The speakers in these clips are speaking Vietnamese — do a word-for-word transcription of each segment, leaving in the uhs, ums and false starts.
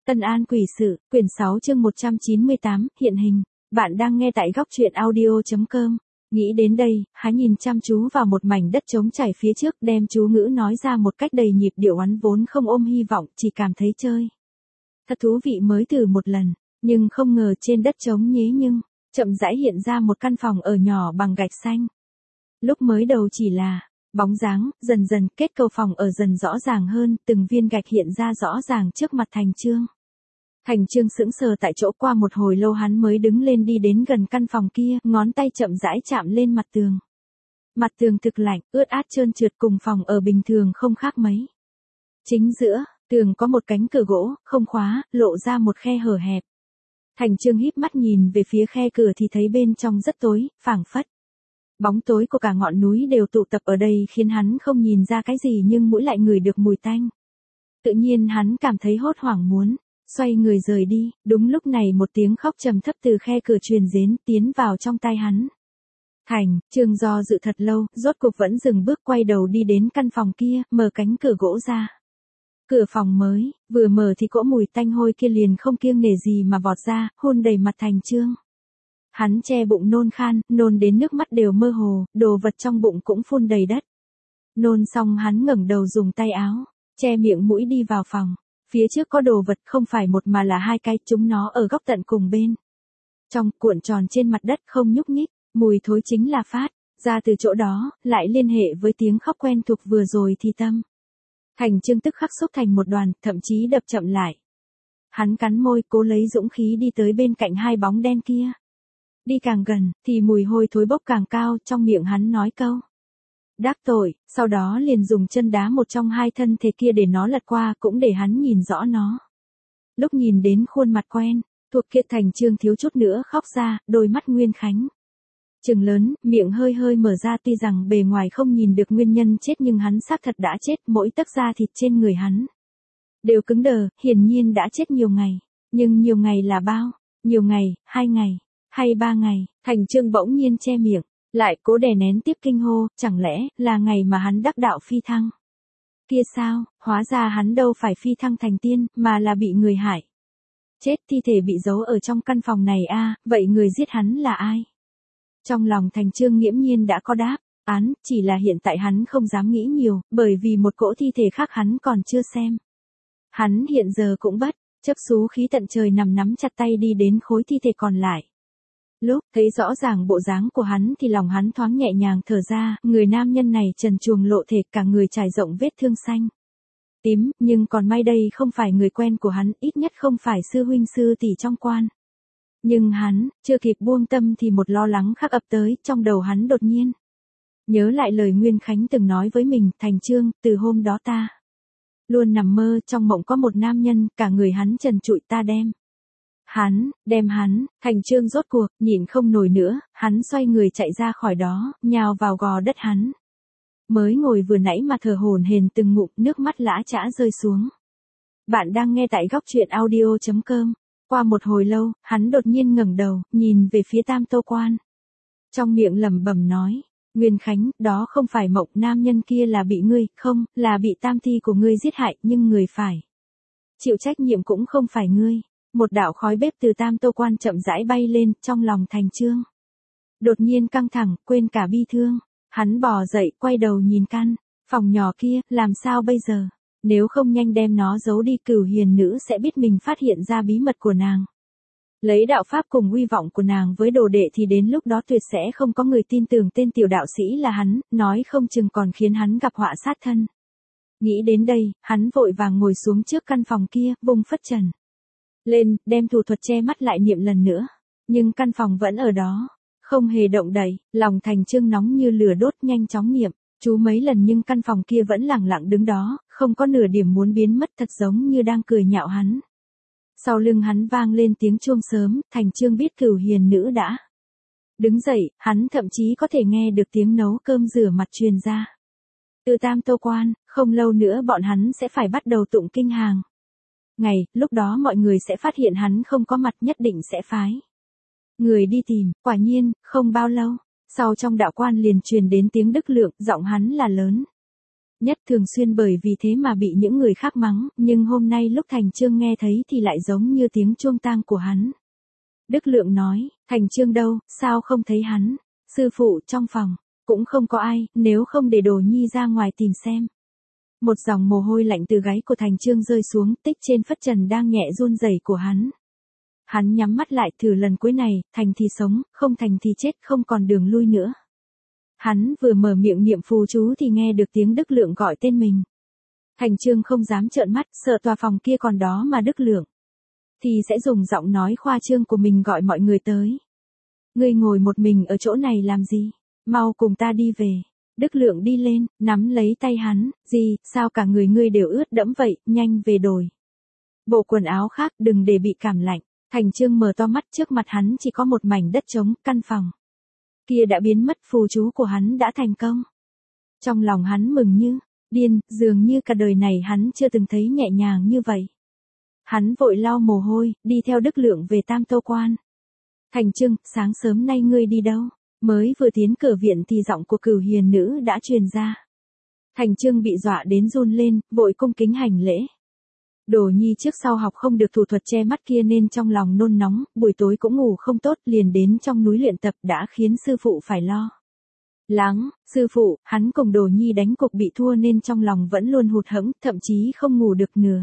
Tân An Quỷ Sự, quyển sáu chương một trăm chín mươi tám, hiện hình. Bạn đang nghe tại góc truyện audio.com. Nghĩ đến đây, hắn nhìn chăm chú vào một mảnh đất trống trải phía trước, đem chú ngữ nói ra một cách đầy nhịp điệu, hắn vốn không ôm hy vọng, chỉ cảm thấy chơi thật thú vị mới thử một lần, nhưng không ngờ trên đất trống nhế nhưng chậm rãi hiện ra một căn phòng ở nhỏ bằng gạch xanh. Lúc mới đầu chỉ là bóng dáng, dần dần kết cấu phòng ở dần rõ ràng hơn, từng viên gạch hiện ra rõ ràng trước mặt Thành Chương. Thành Chương sững sờ tại chỗ, qua một hồi lâu hắn mới đứng lên đi đến gần căn phòng kia, ngón tay chậm rãi chạm lên mặt tường. Mặt tường thực lạnh, ướt át trơn trượt, cùng phòng ở bình thường không khác mấy. Chính giữa tường có một cánh cửa gỗ, không khóa, lộ ra một khe hở hẹp. Thành Chương híp mắt nhìn về phía khe cửa thì thấy bên trong rất tối, phảng phất bóng tối của cả ngọn núi đều tụ tập ở đây khiến hắn không nhìn ra cái gì, nhưng mũi lại ngửi được mùi tanh. Tự nhiên hắn cảm thấy hốt hoảng, muốn xoay người rời đi. Đúng lúc này một tiếng khóc trầm thấp từ khe cửa truyền đến, tiến vào trong tai hắn. Thành Chương do dự thật lâu, rốt cuộc vẫn dừng bước, quay đầu đi đến căn phòng kia, mở cánh cửa gỗ ra. Cửa phòng mới vừa mở thì cỗ mùi tanh hôi kia liền không kiêng nể gì mà vọt ra, hôn đầy mặt Thành Chương. Hắn che bụng nôn khan, nôn đến nước mắt đều mơ hồ, đồ vật trong bụng cũng phun đầy đất. Nôn xong hắn ngẩng đầu dùng tay áo che miệng mũi đi vào phòng. Phía trước có đồ vật, không phải một mà là hai cái, chúng nó ở góc tận cùng bên trong, cuộn tròn trên mặt đất không nhúc nhích, mùi thối chính là phát ra từ chỗ đó, lại liên hệ với tiếng khóc quen thuộc vừa rồi thì tâm Thành Chương tức khắc xúc thành một đoàn, thậm chí đập chậm lại. Hắn cắn môi, cố lấy dũng khí đi tới bên cạnh hai bóng đen kia. Đi càng gần, thì mùi hôi thối bốc càng cao, trong miệng hắn nói câu đắc tội, sau đó liền dùng chân đá một trong hai thân thể kia để nó lật qua, cũng để hắn nhìn rõ nó. Lúc nhìn đến khuôn mặt quen thuộc kia, Thành Chương thiếu chút nữa khóc ra, đôi mắt Nguyên Khánh trừng lớn, miệng hơi hơi mở ra, tuy rằng bề ngoài không nhìn được nguyên nhân chết nhưng hắn xác thật đã chết, mỗi tấc da thịt trên người hắn đều cứng đờ, hiển nhiên đã chết nhiều ngày. Nhưng nhiều ngày là bao? Nhiều ngày, hai ngày, hay ba ngày? Thành Chương bỗng nhiên che miệng lại, cố đè nén tiếp kinh hô, chẳng lẽ là ngày mà hắn đắc đạo phi thăng kia sao? Hóa ra hắn đâu phải phi thăng thành tiên, mà là bị người hại chết, thi thể bị giấu ở trong căn phòng này a. À, vậy người giết hắn là ai? Trong lòng Thành Chương nghiễm nhiên đã có đáp án, chỉ là hiện tại hắn không dám nghĩ nhiều, bởi vì một cỗ thi thể khác hắn còn chưa xem. Hắn hiện giờ cũng bất chấp xú khí tận trời, nằm nắm chặt tay đi đến khối thi thể còn lại. Lúc thấy rõ ràng bộ dáng của hắn thì lòng hắn thoáng nhẹ nhàng thở ra, người nam nhân này trần truồng lộ thể, cả người trải rộng vết thương xanh tím, nhưng còn may đây không phải người quen của hắn, ít nhất không phải sư huynh sư tỷ trong quan. Nhưng hắn chưa kịp buông tâm thì một lo lắng khác ập tới, trong đầu hắn đột nhiên nhớ lại lời Nguyên Khánh từng nói với mình, Thành Chương, từ hôm đó ta luôn nằm mơ, trong mộng có một nam nhân, cả người hắn trần trụi, ta đem Hắn, đem hắn. Thành Chương rốt cuộc nhịn không nổi nữa, hắn xoay người chạy ra khỏi đó, nhào vào gò đất hắn mới ngồi vừa nãy mà thở hổn hển từng ngụm, nước mắt lã chã rơi xuống. Bạn đang nghe tại góc truyện audio.com. Qua một hồi lâu, hắn đột nhiên ngẩng đầu, nhìn về phía Tam Tô Quan. Trong miệng lẩm bẩm nói, Nguyên Khánh, đó không phải mộng, nam nhân kia là bị ngươi, không, là bị tam thi của ngươi giết hại, nhưng người phải chịu trách nhiệm cũng không phải ngươi. Một đạo khói bếp từ Tam Tô Quan chậm rãi bay lên, trong lòng Thành Chương đột nhiên căng thẳng, quên cả bi thương. Hắn bò dậy, quay đầu nhìn căn phòng nhỏ kia, làm sao bây giờ? Nếu không nhanh đem nó giấu đi, Cửu Hiền nữ sẽ biết mình phát hiện ra bí mật của nàng. Lấy đạo pháp cùng uy vọng của nàng với đồ đệ thì đến lúc đó tuyệt sẽ không có người tin tưởng tên tiểu đạo sĩ là hắn, nói không chừng còn khiến hắn gặp họa sát thân. Nghĩ đến đây, hắn vội vàng ngồi xuống trước căn phòng kia, vùng phất trần lên, đem thủ thuật che mắt lại niệm lần nữa. Nhưng căn phòng vẫn ở đó, không hề động đậy. Lòng Thành Chương nóng như lửa đốt, nhanh chóng niệm chú mấy lần nhưng căn phòng kia vẫn lẳng lặng đứng đó, không có nửa điểm muốn biến mất, thật giống như đang cười nhạo hắn. Sau lưng hắn vang lên tiếng chuông sớm, Thành Chương biết Cửu Hiền nữ đã đứng dậy, hắn thậm chí có thể nghe được tiếng nấu cơm rửa mặt truyền ra từ Tam Tô Quan. Không lâu nữa bọn hắn sẽ phải bắt đầu tụng kinh hàng ngày, lúc đó mọi người sẽ phát hiện hắn không có mặt, nhất định sẽ phái người đi tìm. Quả nhiên, không bao lâu sau, trong đạo quan liền truyền đến tiếng Đức Lượng, giọng hắn là lớn Nhất thường xuyên bởi vì thế mà bị những người khác mắng, nhưng hôm nay lúc Thành Chương nghe thấy thì lại giống như tiếng chuông tang của hắn. Đức Lượng nói, Thành Chương đâu, sao không thấy hắn? Sư phụ trong phòng, cũng không có ai, nếu không để Đồ Nhi ra ngoài tìm xem. Một dòng mồ hôi lạnh từ gáy của Thành Chương rơi xuống, tích trên phất trần đang nhẹ run rẩy của hắn. Hắn nhắm mắt lại thử lần cuối này, thành thì sống, không thành thì chết, không còn đường lui nữa. Hắn vừa mở miệng niệm phù chú thì nghe được tiếng Đức Lượng gọi tên mình. Thành Chương không dám trợn mắt, sợ tòa phòng kia còn đó mà Đức Lượng thì sẽ dùng giọng nói khoa trương của mình gọi mọi người tới. Ngươi ngồi một mình ở chỗ này làm gì? Mau cùng ta đi về. Đức Lượng đi lên, nắm lấy tay hắn, gì, sao cả người ngươi đều ướt đẫm vậy, nhanh về đổi bộ quần áo khác, đừng để bị cảm lạnh. Thành Chương mở to mắt, trước mặt hắn chỉ có một mảnh đất trống, căn phòng kia đã biến mất, phù chú của hắn đã thành công. Trong lòng hắn mừng như điên, dường như cả đời này hắn chưa từng thấy nhẹ nhàng như vậy. Hắn vội lau mồ hôi, đi theo Đức Lượng về Tam Tô Quan. Thành Chương, sáng sớm nay ngươi đi đâu? Mới vừa tiến cửa viện thì giọng của Cửu Hiền nữ đã truyền ra. Thành Chương bị dọa đến run lên, vội cung kính hành lễ. Đồ Nhi trước sau học không được thủ thuật che mắt kia nên trong lòng nôn nóng, buổi tối cũng ngủ không tốt, liền đến trong núi luyện tập, đã khiến sư phụ phải lo lắng. Sư phụ, hắn cùng Đồ Nhi đánh cuộc bị thua nên trong lòng vẫn luôn hụt hẫng, thậm chí không ngủ được nửa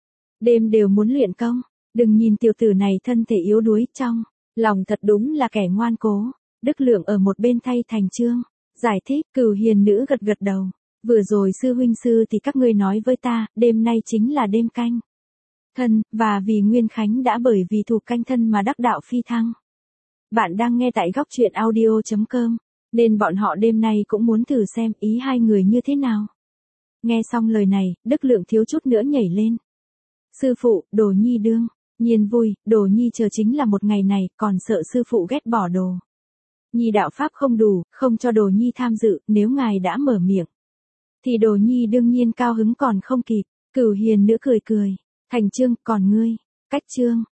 đêm đều muốn luyện công. Đừng nhìn tiểu tử này thân thể yếu đuối, trong lòng thật đúng là kẻ ngoan cố. Đức Lượng ở một bên thay Thành Chương giải thích. Cửu Hiền nữ gật gật đầu. Vừa rồi sư huynh sư thì các ngươi nói với ta, đêm nay chính là đêm canh thân, và vì Nguyên Khánh đã bởi vì thù canh thân mà đắc đạo phi thăng. Bạn đang nghe tại góc truyện audio chấm com, nên bọn họ đêm nay cũng muốn thử xem ý hai người như thế nào. Nghe xong lời này, Đức Lượng thiếu chút nữa nhảy lên. Sư phụ, Đồ Nhi đương nhiên vui, Đồ Nhi chờ chính là một ngày này, còn sợ sư phụ ghét bỏ Đồ Nhi đạo pháp không đủ, không cho Đồ Nhi tham dự, nếu ngài đã mở miệng thì Đồ Nhi đương nhiên cao hứng còn không kịp. Cửu Hiền nữ cười cười. Thành Chương, còn ngươi? Cách Chương